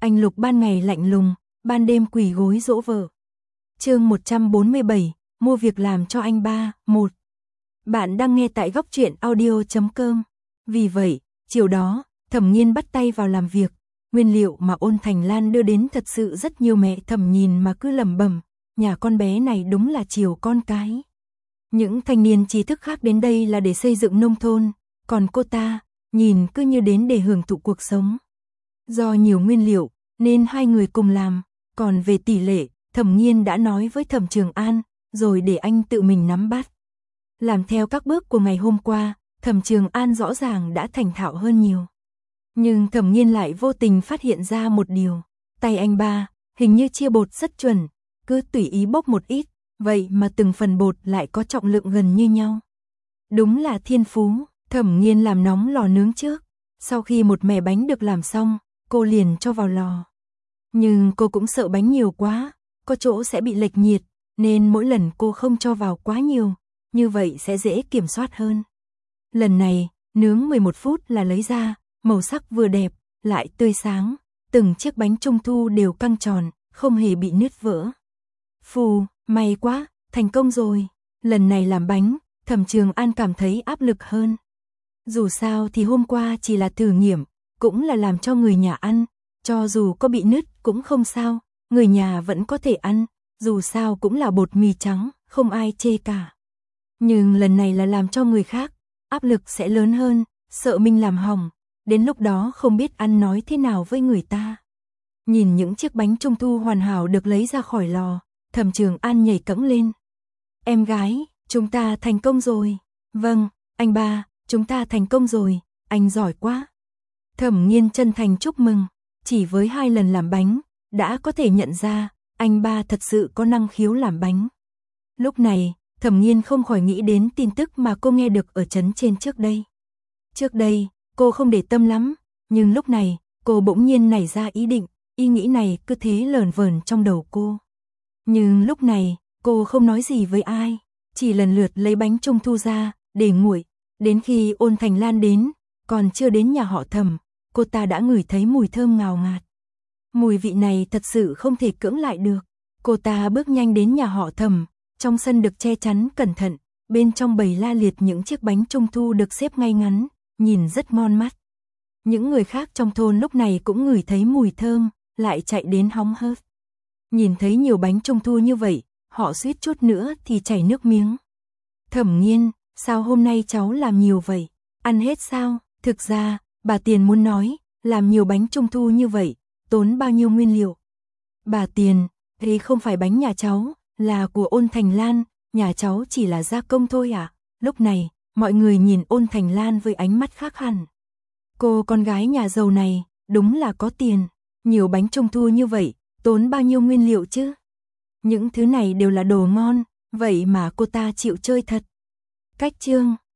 Anh Lục ban ngày lạnh lùng, ban đêm quỳ gối dỗ vợ. Chương 147, mua việc làm cho anh ba. 1. Bạn đang nghe tại góc truyện audio.com. Vì vậy, chiều đó, Thẩm Nghiên bắt tay vào làm việc. Nguyên liệu mà Ôn Thành Lan đưa đến thật sự rất nhiều, mẹ Thẩm nhìn mà cứ lẩm bẩm, nhà con bé này đúng là chiều con cái. Những thanh niên trí thức khác đến đây là để xây dựng nông thôn, còn cô ta, nhìn cứ như đến để hưởng thụ cuộc sống. Do nhiều nguyên liệu, nên hai người cùng làm, còn về tỷ lệ, Thẩm Nghiên đã nói với Thẩm Trường An, rồi để anh tự mình nắm bắt. Làm theo các bước của ngày hôm qua, Thẩm Trường An rõ ràng đã thành thạo hơn nhiều. Nhưng Thẩm Nghiên lại vô tình phát hiện ra một điều, tay anh ba, hình như chia bột rất chuẩn, cứ tùy ý bốc một ít, vậy mà từng phần bột lại có trọng lượng gần như nhau. Đúng là thiên phú. Thẩm Nghiên làm nóng lò nướng trước, sau khi một mẻ bánh được làm xong, cô liền cho vào lò. Nhưng cô cũng sợ bánh nhiều quá, có chỗ sẽ bị lệch nhiệt, nên mỗi lần cô không cho vào quá nhiều, như vậy sẽ dễ kiểm soát hơn. Lần này, nướng 11 phút là lấy ra, màu sắc vừa đẹp, lại tươi sáng, từng chiếc bánh trung thu đều căng tròn, không hề bị nứt vỡ. Phù, may quá, thành công rồi. Lần này làm bánh, Thẩm Trường An cảm thấy áp lực hơn. Dù sao thì hôm qua chỉ là thử nghiệm, cũng là làm cho người nhà ăn, cho dù có bị nứt cũng không sao, người nhà vẫn có thể ăn, dù sao cũng là bột mì trắng, không ai chê cả. Nhưng lần này là làm cho người khác, áp lực sẽ lớn hơn, sợ mình làm hỏng, đến lúc đó không biết ăn nói thế nào với người ta. Nhìn những chiếc bánh trung thu hoàn hảo được lấy ra khỏi lò, Thẩm Trường An nhảy cẫng lên. Em gái, chúng ta thành công rồi. Vâng, anh ba, chúng ta thành công rồi, anh giỏi quá. Thẩm Nghiên chân thành chúc mừng, chỉ với 2 lần làm bánh, đã có thể nhận ra, anh ba thật sự có năng khiếu làm bánh. Lúc này, Thẩm Nghiên không khỏi nghĩ đến tin tức mà cô nghe được ở trấn trên trước đây. Trước đây, cô không để tâm lắm, nhưng lúc này, cô bỗng nhiên nảy ra ý nghĩ này cứ thế lởn vởn trong đầu cô. Nhưng lúc này, cô không nói gì với ai, chỉ lần lượt lấy bánh trung thu ra, để nguội. Đến khi Ôn Thành Lan đến, còn chưa đến nhà họ Thẩm, cô ta đã ngửi thấy mùi thơm ngào ngạt. Mùi vị này thật sự không thể cưỡng lại được. Cô ta bước nhanh đến nhà họ Thẩm, trong sân được che chắn cẩn thận, bên trong bày la liệt những chiếc bánh trung thu được xếp ngay ngắn, nhìn rất ngon mắt. Những người khác trong thôn lúc này cũng ngửi thấy mùi thơm, lại chạy đến hóng hớt. Nhìn thấy nhiều bánh trung thu như vậy, họ suýt chút nữa thì chảy nước miếng. Thẩm Nghiên, sao hôm nay cháu làm nhiều vậy? Ăn hết sao? Thực ra, bà Tiền muốn nói, làm nhiều bánh trung thu như vậy, tốn bao nhiêu nguyên liệu? Bà Tiền, thì không phải bánh nhà cháu, là của Ôn Thành Lan, nhà cháu chỉ là gia công thôi à? Lúc này, mọi người nhìn Ôn Thành Lan với ánh mắt khác hẳn. Cô con gái nhà giàu này, đúng là có tiền, nhiều bánh trung thu như vậy, tốn bao nhiêu nguyên liệu chứ? Những thứ này đều là đồ ngon, vậy mà cô ta chịu chơi thật. Cách chương